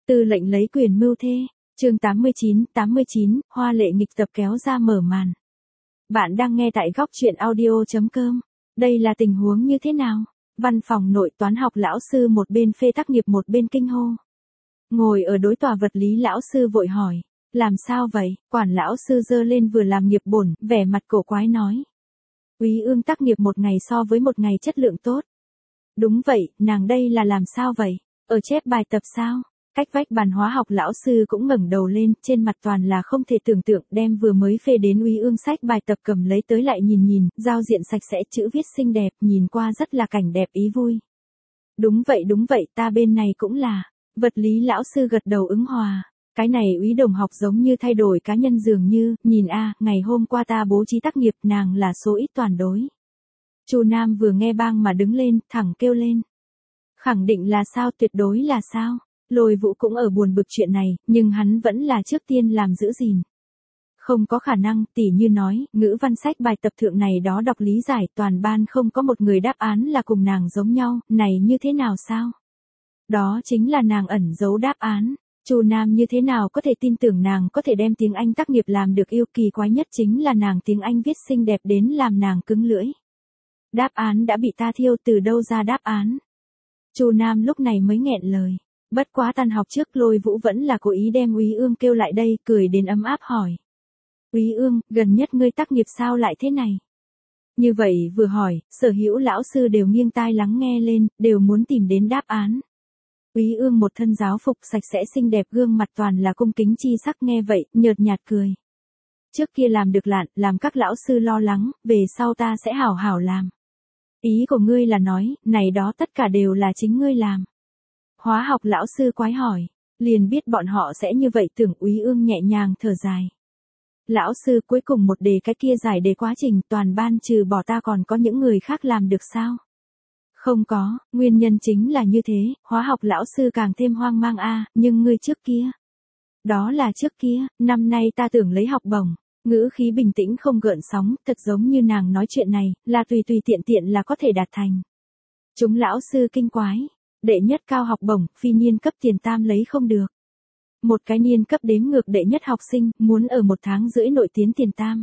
Tư lệnh lấy quyền mưu thê, chương 89, hoa lệ nghịch tập kéo ra mở màn. Bạn đang nghe tại góc truyện audio.com. Đây là tình huống như thế nào? Văn phòng nội toán học lão sư một bên phê tác nghiệp một bên kinh hô. Ngồi ở đối tòa vật lý lão sư vội hỏi. Làm sao vậy? Quản lão sư giơ lên vừa làm nghiệp bổn, vẻ mặt cổ quái nói. Úy Ương tác nghiệp một ngày so với một ngày chất lượng tốt. Đúng vậy, nàng đây là làm sao vậy? Ở chép bài tập sao? Cách vách bàn hóa học lão sư cũng ngẩng đầu lên, trên mặt toàn là không thể tưởng tượng, đem vừa mới phê đến Úy Ương sách bài tập cầm lấy tới lại nhìn, giao diện sạch sẽ, chữ viết xinh đẹp, nhìn qua rất là cảnh đẹp ý vui. Đúng vậy, ta bên này cũng là. Vật lý lão sư gật đầu ứng hòa. Cái này Úy đồng học giống như thay đổi cá nhân dường như, nhìn ngày hôm qua ta bố trí tác nghiệp nàng là số ít toàn đối. Chu Nam vừa nghe bang mà đứng lên, thẳng kêu lên. Khẳng định là sao, tuyệt đối là sao? Lôi Vũ cũng ở buồn bực chuyện này, nhưng hắn vẫn là trước tiên làm giữ gìn. Không có khả năng, tỉ như nói, ngữ văn sách bài tập thượng này đó đọc lý giải toàn ban không có một người đáp án là cùng nàng giống nhau, này như thế nào sao? Đó chính là nàng ẩn giấu đáp án. Chu Nam như thế nào có thể tin tưởng nàng có thể đem tiếng Anh tác nghiệp làm được, yêu kỳ quái nhất chính là nàng tiếng Anh viết xinh đẹp đến làm nàng cứng lưỡi. Đáp án đã bị ta thiêu, từ đâu ra đáp án? Chu Nam lúc này mới nghẹn lời. Bất quá tan học trước Lôi Vũ vẫn là cố ý đem Úy Ương kêu lại đây, cười đến ấm áp hỏi. Úy Ương, gần nhất ngươi tác nghiệp sao lại thế này? Như vậy vừa hỏi, sở hữu lão sư đều nghiêng tai lắng nghe lên, đều muốn tìm đến đáp án. Úy Ương một thân giáo phục sạch sẽ xinh đẹp, gương mặt toàn là cung kính chi sắc, nghe vậy, nhợt nhạt cười. Trước kia làm được lạn, làm các lão sư lo lắng, về sau ta sẽ hảo hảo làm. Ý của ngươi là nói, này đó tất cả đều là chính ngươi làm. Hóa học lão sư quái hỏi, liền biết bọn họ sẽ như vậy, tưởng. Úy Ương nhẹ nhàng thở dài. Lão sư, cuối cùng một đề cái kia giải đề quá trình toàn ban trừ bỏ ta còn có những người khác làm được sao? Không có, nguyên nhân chính là như thế, hóa học lão sư càng thêm hoang mang nhưng ngươi trước kia. Đó là trước kia, năm nay ta tưởng lấy học bổng. Ngữ khí bình tĩnh không gợn sóng, thật giống như nàng nói chuyện này, là tùy tiện là có thể đạt thành. Chúng lão sư kinh quái. Đệ nhất cao học bổng, phi niên cấp tiền tam lấy không được. Một cái niên cấp đếm ngược đệ nhất học sinh, muốn ở 1 tháng rưỡi nội tiến tiền tam.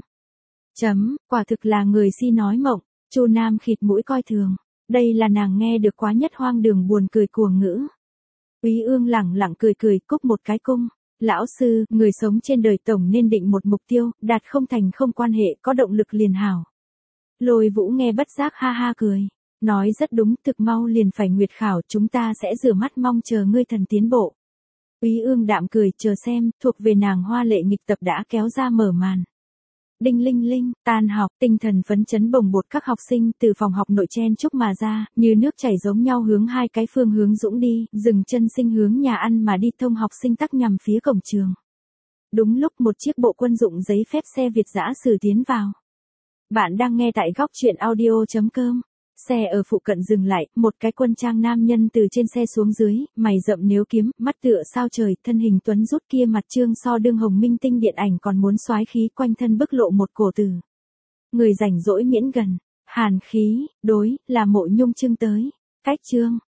Quả thực là người si nói mộng. Chu Nam khịt mũi coi thường. Đây là nàng nghe được quá nhất hoang đường buồn cười cuồng ngữ. Úy Ương lẳng lặng cười, cúc một cái cung. Lão sư, người sống trên đời tổng nên định một mục tiêu, đạt không thành không quan hệ, có động lực liền hảo. Lôi Vũ nghe bất giác ha ha cười. Nói rất đúng, thực mau liền phải nguyệt khảo, chúng ta sẽ rửa mắt mong chờ ngươi thần tiến bộ. Úy Ương đạm cười, chờ xem, thuộc về nàng hoa lệ nghịch tập đã kéo ra mở màn. Đinh linh linh, tan học, tinh thần phấn chấn bồng bột các học sinh từ phòng học nội chen chúc mà ra, như nước chảy giống nhau hướng hai cái phương hướng dũng đi, dừng chân sinh hướng nhà ăn mà đi, thông học sinh tắc nhằm phía cổng trường. Đúng lúc một chiếc bộ quân dụng giấy phép xe Việt dã sử tiến vào. Bạn đang nghe tại góc truyện audio.com. Xe ở phụ cận dừng lại, một cái quân trang nam nhân từ trên xe xuống dưới, mày rậm nếu kiếm, mắt tựa sao trời, thân hình tuấn rút kia mặt trương so đương hồng minh tinh điện ảnh còn muốn soái khí, quanh thân bức lộ một cổ tử. Người rảnh rỗi miễn gần, hàn khí, đối, là Mộ Nhung Trương tới. Cách chương,